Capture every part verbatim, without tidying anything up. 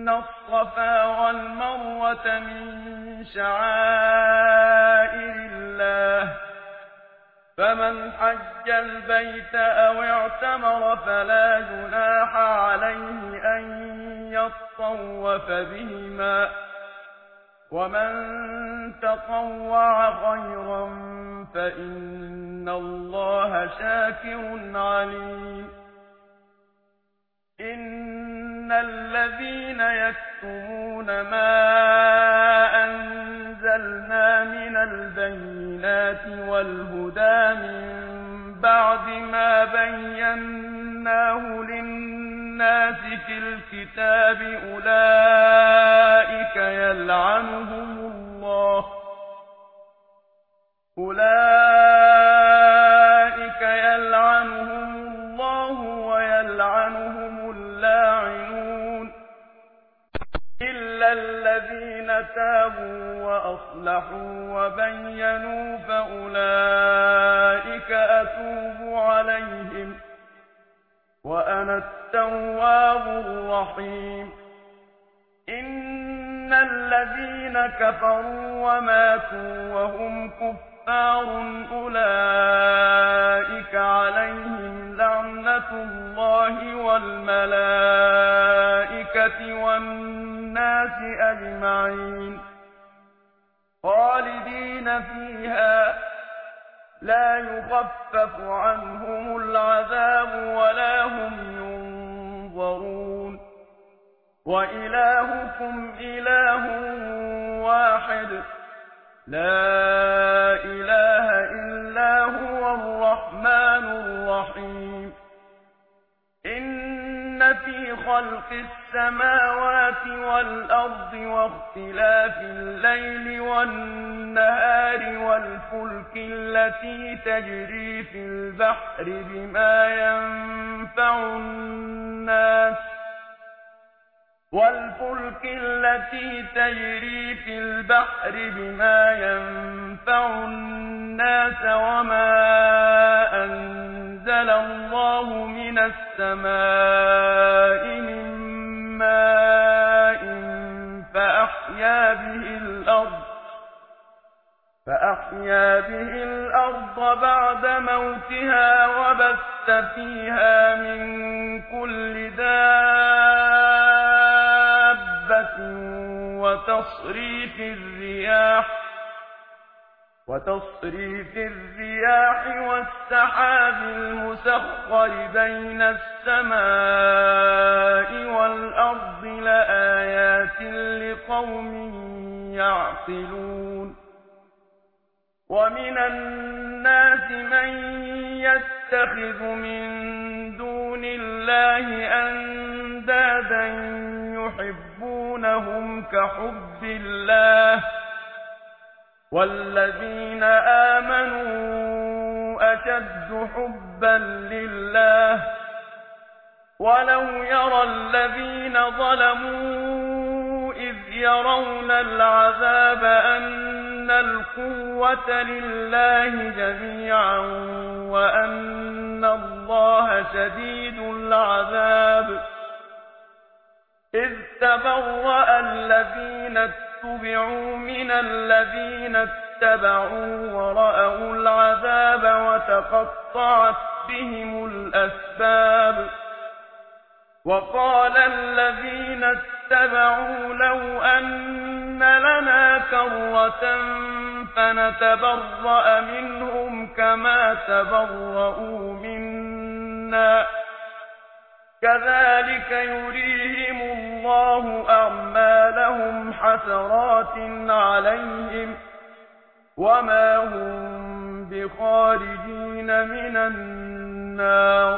إن الصفا والمروة من شعائر الله فمن حج البيت أو اعتمر فلا جناح عليه أن يطوف بهما ومن تطوع خيرا فإن الله شاكر عليم إن الذين يكتمون ما أنزلنا من البينات والهدى من بعد ما بيناه للناس في الكتاب أولئك يلعنهم الله أولئك يلعنهم الله ويلعنهم اللاعنون إلا الذين تابوا وأصلحوا وبينوا فأولئك أتوب عليهم وأنا التواب الرحيم إن الذين كفروا وماتوا وهم كفار أولئك عليهم لعنة الله والملائكة والناس أجمعين خالدين فيها لا يخفف عنهم العذاب ولا هم ينظرون وإلهكم إله واحد لا إله إلا هو الرحمن الرحيم إن في خلق السماوات والأرض واختلاف الليل والنهار والفلك التي تجري في البحر بما ينفع الناس والفلك التي تجري في البحر بما ينفع الناس وما أنزل الله من السماء من ماء فأحيا به الأرض فأحيا به الأرض بعد موتها وبث فيها من كل دابة وتصريف الرياح وتصريف الرياح والسحاب المسخر بين السماء والأرض لآيات لقوم يعقلون ومن الناس من يتخذ من دون الله أندادا يحبونهم كحب الله والذين آمنوا أشد حبا لله ولو يرى الذين ظلموا إذ يرون العذاب أن القوة لله جميعا وأن الله شديد العذاب إذ تبرأ الذين اتبعوا من الذين اتبعوا ورأوا العذاب وتقطعت بهم الأسباب وقال الذين اتبعوا لو أن لنا كرة فنتبرأ منهم كما تبرؤوا منا كذلك يريهم الله أعمالهم حسرات عليهم وما هم بخارجين من النار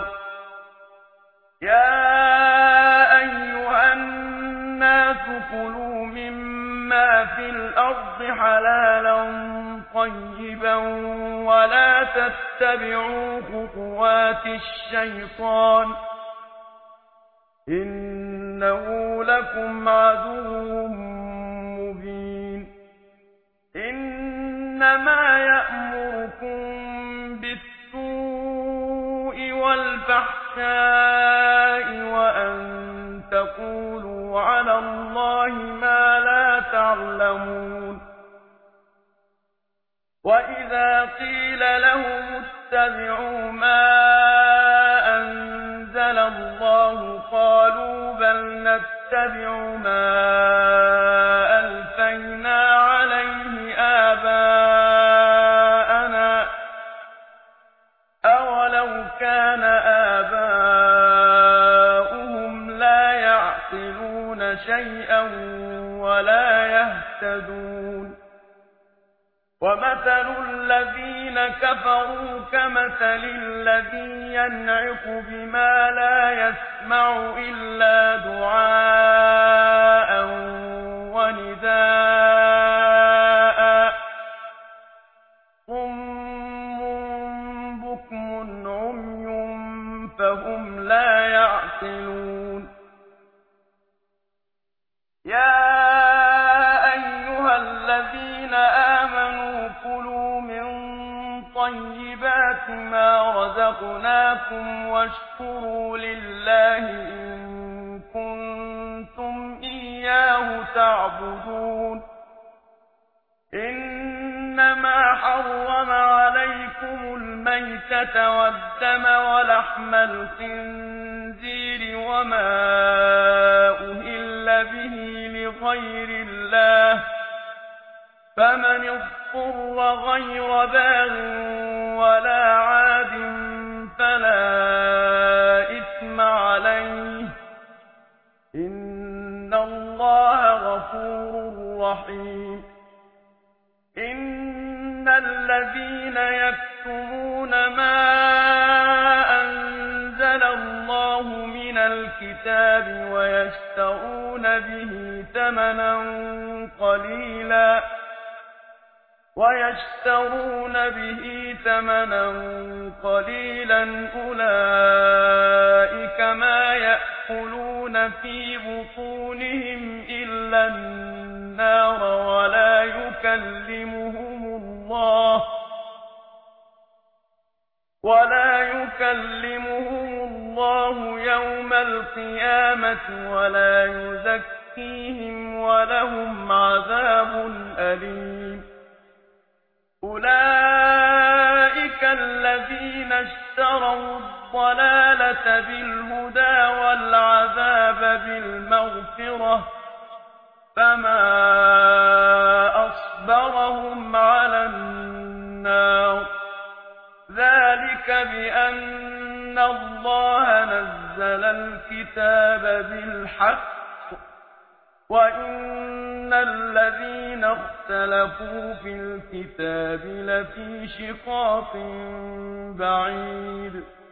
يا أيها الناس كلوا مما في الأرض حلالا طيبا ولا تتبعوا خطوات الشيطان إنه لكم عدو مبين إنما يأمركم بالسوء والفحشاء وأن تقولوا تقولوا على الله ما لا تعلمون وإذا قيل لهم اتبعوا ما أنزل الله قالوا بل نتبع ما ألفينا عليه آباءنا أولو كان آباؤهم لا يعقلون شيئا ولا يهتدون ومثل الذين كفروا كمثل الذي ينعق بما لا يسمع إلا دعاء ونداء صم بكم عمي فهم لا يعقلون يا أيها الذين آمنوا كلوا من طيبات ما رزقناكم واشكروا لله إن كنتم إياه تعبدون إنما حرم عليكم الميتة والدم ولحم الخنزير وما أهل به لغير الله فمن اضطر غير باغ ولا عاد فلا إثم عليه إن الله غفور رحيم إن الذين يكتمون ما أنزل الله من الكتاب ويشترون به ثمنا قليلا ويشترون به ثمنا قليلا أولئك ما يأكلون في بطونهم إلا النار ولا يكلمهم الله ولا يكلمهم الله يوم القيامة ولا يزكيهم ولهم عذاب أليم أولئك الذين اشتروا الضلالة بالهدى والعذاب بالمغفرة فما أصبرهم على النار ذلك بأن الله نزل الكتاب بالحق وإن الذين اختلفوا في الكتاب لفي شقاق بعيد